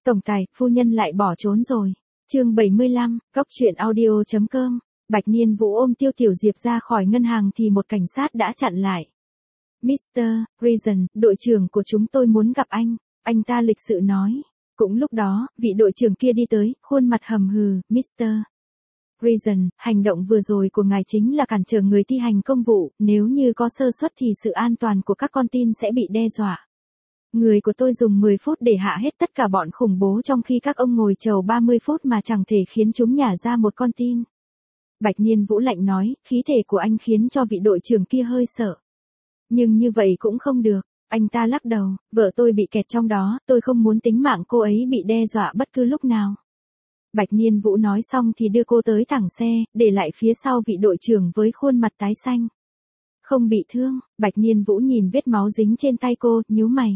Tổng tài, phu nhân lại bỏ trốn rồi. Chương 75, Cóc truyện audio.com. Bạch Niên Vũ ôm Tiêu Tiểu Diệp ra khỏi ngân hàng thì một cảnh sát đã chặn lại. Mr. Reason, đội trưởng của chúng tôi muốn gặp anh ta lịch sự nói. Cũng lúc đó, vị đội trưởng kia đi tới, khuôn mặt hầm hừ, Mr. Reason, hành động vừa rồi của ngài chính là cản trở người thi hành công vụ, nếu như có sơ suất thì sự an toàn của các con tin sẽ bị đe dọa. Người của tôi dùng 10 phút để hạ hết tất cả bọn khủng bố trong khi các ông ngồi chầu 30 phút mà chẳng thể khiến chúng nhả ra một con tin. Bạch Niên Vũ lạnh nói, khí thể của anh khiến cho vị đội trưởng kia hơi sợ. Nhưng như vậy cũng không được, anh ta lắc đầu, vợ tôi bị kẹt trong đó, tôi không muốn tính mạng cô ấy bị đe dọa bất cứ lúc nào. Bạch Niên Vũ nói xong thì đưa cô tới thẳng xe, để lại phía sau vị đội trưởng với khuôn mặt tái xanh. Không bị thương, Bạch Niên Vũ nhìn vết máu dính trên tay cô, nhíu mày.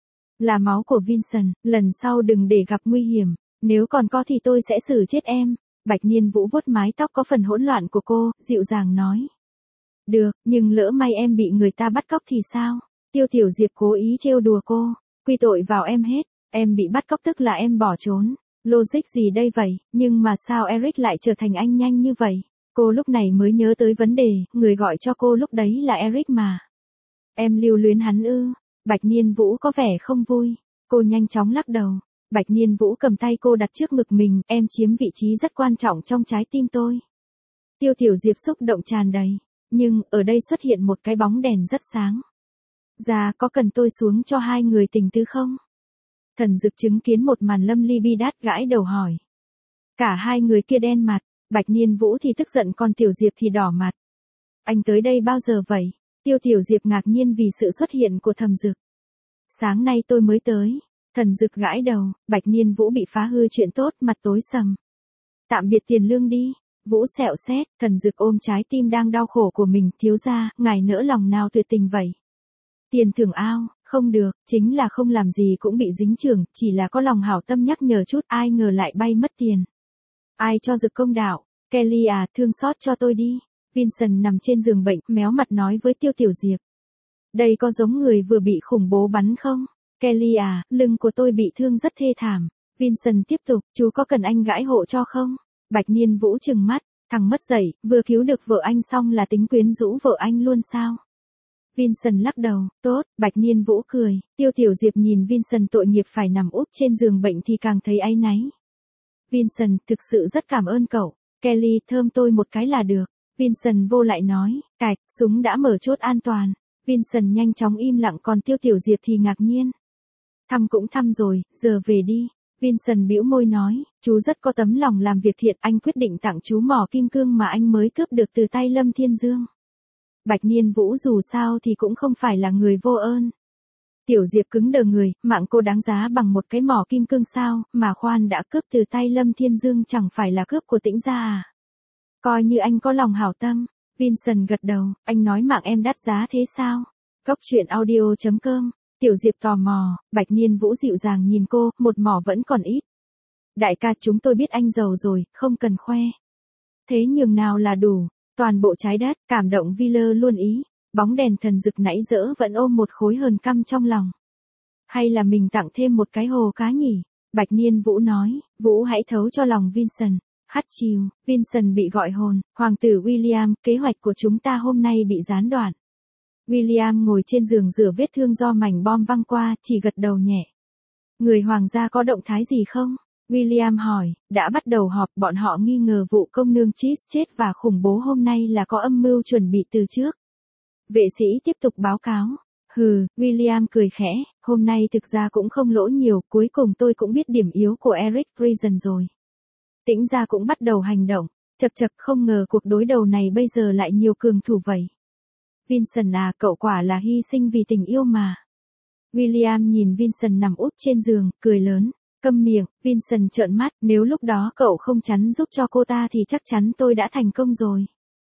Là máu của Vincent, lần sau đừng để gặp nguy hiểm, nếu còn có thì tôi sẽ xử chết em. Bạch Niên Vũ vuốt mái tóc có phần hỗn loạn của cô, dịu dàng nói. Được, nhưng lỡ may em bị người ta bắt cóc thì sao? Tiêu Tiểu Diệp cố ý trêu đùa cô, quy tội vào em hết, em bị bắt cóc tức là em bỏ trốn. Logic gì đây vậy, nhưng mà sao Eric lại trở thành anh nhanh như vậy? Cô lúc này mới nhớ tới vấn đề, người gọi cho cô lúc đấy là Eric mà. Em lưu luyến hắn ư? Bạch Niên Vũ có vẻ không vui, cô nhanh chóng lắc đầu. Bạch Niên Vũ cầm tay cô đặt trước ngực mình, em chiếm vị trí rất quan trọng trong trái tim tôi. Tiêu Tiểu Diệp xúc động tràn đầy, nhưng ở đây xuất hiện một cái bóng đèn rất sáng. Dạ, có cần tôi xuống cho hai người tình tứ không? Thần Dực chứng kiến một màn lâm ly bi đát gãi đầu hỏi. Cả hai người kia đen mặt, Bạch Niên Vũ thì tức giận còn Tiểu Diệp thì đỏ mặt. Anh tới đây bao giờ vậy? Tiêu Tiểu Diệp ngạc nhiên vì sự xuất hiện của Thẩm Dực. Sáng nay tôi mới tới. Thần Dực gãi đầu, Bạch Niên Vũ bị phá hư chuyện tốt, mặt tối sầm. Tạm biệt tiền lương đi. Vũ xẹo xét, Thần Dực ôm trái tim đang đau khổ của mình, thiếu gia, ngài nỡ lòng nào tuyệt tình vậy? Tiền thưởng ao, không được, chính là không làm gì cũng bị dính chưởng, chỉ là có lòng hảo tâm nhắc nhở chút, ai ngờ lại bay mất tiền. Ai cho Dực công đạo? Kelly à, thương xót cho tôi đi. Vincent nằm trên giường bệnh, méo mặt nói với Tiêu Tiểu Diệp. Đây có giống người vừa bị khủng bố bắn không? Kelly à, lưng của tôi bị thương rất thê thảm. Vincent tiếp tục, chú có cần anh gãi hộ cho không? Bạch Niên Vũ trừng mắt, thằng mất dạy, vừa cứu được vợ anh xong là tính quyến rũ vợ anh luôn sao? Vincent lắc đầu, tốt, Bạch Niên Vũ cười, Tiêu Tiểu Diệp nhìn Vincent tội nghiệp phải nằm úp trên giường bệnh thì càng thấy áy náy. Vincent, thực sự rất cảm ơn cậu, Kelly, thơm tôi một cái là được. Vincent vô lại nói, cạch, súng đã mở chốt an toàn. Vincent nhanh chóng im lặng còn Tiêu Tiểu Diệp thì ngạc nhiên. Thăm cũng thăm rồi, giờ về đi. Vincent bĩu môi nói, chú rất có tấm lòng làm việc thiện, anh quyết định tặng chú mỏ kim cương mà anh mới cướp được từ tay Lâm Thiên Dương. Bạch Niên Vũ dù sao thì cũng không phải là người vô ơn. Tiểu Diệp cứng đờ người, mạng cô đáng giá bằng một cái mỏ kim cương sao, mà khoan đã cướp từ tay Lâm Thiên Dương chẳng phải là cướp của Tĩnh gia à? Coi như anh có lòng hảo tâm. Vincent gật đầu, anh nói mạng em đắt giá thế sao? Cóc truyện audio.com. Tiểu Diệp tò mò, Bạch Niên Vũ dịu dàng nhìn cô, một mỏ vẫn còn ít. Đại ca, chúng tôi biết anh giàu rồi, không cần khoe. Thế nhường nào là đủ, toàn bộ trái đất, cảm động Wheeler luôn ý. Bóng đèn Thần Dực nãy dỡ vẫn ôm một khối hờn căm trong lòng. Hay là mình tặng thêm một cái hồ cá nhỉ? Bạch Niên Vũ nói, Vũ hãy thấu cho lòng Vincent. Hắt chiều, Vincent bị gọi hồn, hoàng tử William, kế hoạch của chúng ta hôm nay bị gián đoạn. William ngồi trên giường rửa vết thương do mảnh bom văng qua, chỉ gật đầu nhẹ. Người hoàng gia có động thái gì không? William hỏi, đã bắt đầu họp, bọn họ nghi ngờ vụ công nương Cheese chết và khủng bố hôm nay là có âm mưu chuẩn bị từ trước. Vệ sĩ tiếp tục báo cáo. Hừ, William cười khẽ, hôm nay thực ra cũng không lỗ nhiều, cuối cùng tôi cũng biết điểm yếu của Eric Reason rồi. Tĩnh gia cũng bắt đầu hành động, chật chật không ngờ cuộc đối đầu này bây giờ lại nhiều cường thủ vậy. Vincent à, cậu quả là hy sinh vì tình yêu mà. William nhìn Vincent nằm úp trên giường, cười lớn, câm miệng. Vincent trợn mắt, nếu lúc đó cậu không chắn giúp cho cô ta thì chắc chắn tôi đã thành công rồi.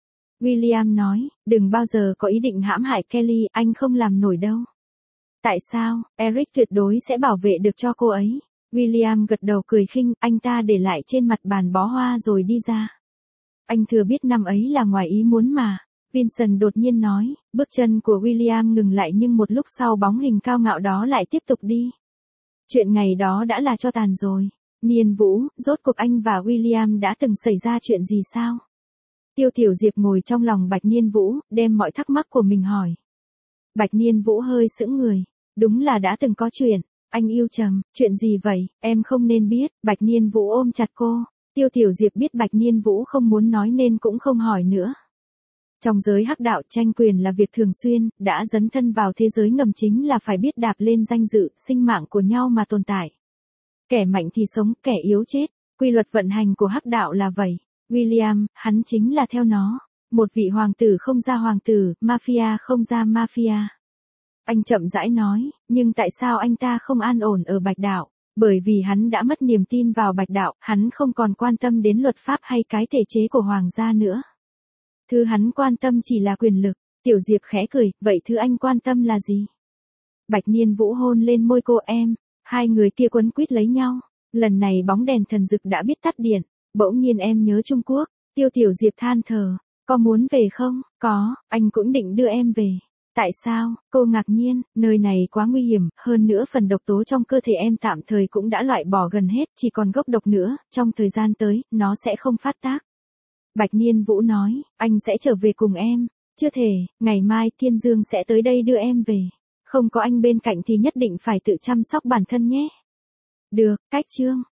William nói, đừng bao giờ có ý định hãm hại Kelly, anh không làm nổi đâu. Tại sao? Eric tuyệt đối sẽ bảo vệ được cho cô ấy. William gật đầu cười khinh, anh ta để lại trên mặt bàn bó hoa rồi đi ra. Anh thừa biết năm ấy là ngoài ý muốn mà. Vincent đột nhiên nói, bước chân của William ngừng lại nhưng một lúc sau bóng hình cao ngạo đó lại tiếp tục đi. Chuyện ngày đó đã là cho tàn rồi. Niên Vũ, rốt cuộc anh và William đã từng xảy ra chuyện gì sao? Tiêu Tiểu Diệp ngồi trong lòng Bạch Niên Vũ, đem mọi thắc mắc của mình hỏi. Bạch Niên Vũ hơi sững người. Đúng là đã từng có chuyện. Anh yêu Trầm, chuyện gì vậy, em không nên biết. Bạch Niên Vũ ôm chặt cô. Tiêu Tiểu Diệp biết Bạch Niên Vũ không muốn nói nên cũng không hỏi nữa. Trong giới hắc đạo, tranh quyền là việc thường xuyên, đã dấn thân vào thế giới ngầm chính là phải biết đạp lên danh dự, sinh mạng của nhau mà tồn tại. Kẻ mạnh thì sống, kẻ yếu chết. Quy luật vận hành của hắc đạo là vậy. William, hắn chính là theo nó. Một vị hoàng tử không ra hoàng tử, mafia không ra mafia. Anh chậm rãi nói, nhưng tại sao anh ta không an ổn ở Bạch Đạo? Bởi vì hắn đã mất niềm tin vào Bạch Đạo, hắn không còn quan tâm đến luật pháp hay cái thể chế của hoàng gia nữa. Thứ hắn quan tâm chỉ là quyền lực. Tiểu Diệp khẽ cười, vậy thứ anh quan tâm là gì? Bạch Niên Vũ hôn lên môi cô em. Hai người kia quấn quýt lấy nhau. Lần này bóng đèn thần rực đã biết tắt điện. Bỗng nhiên em nhớ Trung Quốc. Tiểu Diệp than thở. Có muốn về không? Có, anh cũng định đưa em về. Tại sao? Cô ngạc nhiên, nơi này quá nguy hiểm, hơn nữa phần độc tố trong cơ thể em tạm thời cũng đã loại bỏ gần hết, chỉ còn gốc độc nữa, trong thời gian tới, nó sẽ không phát tác. Bạch Niên Vũ nói, anh sẽ trở về cùng em. Chưa thể, ngày mai Thiên Dương sẽ tới đây đưa em về. Không có anh bên cạnh thì nhất định phải tự chăm sóc bản thân nhé. Được, cách chương.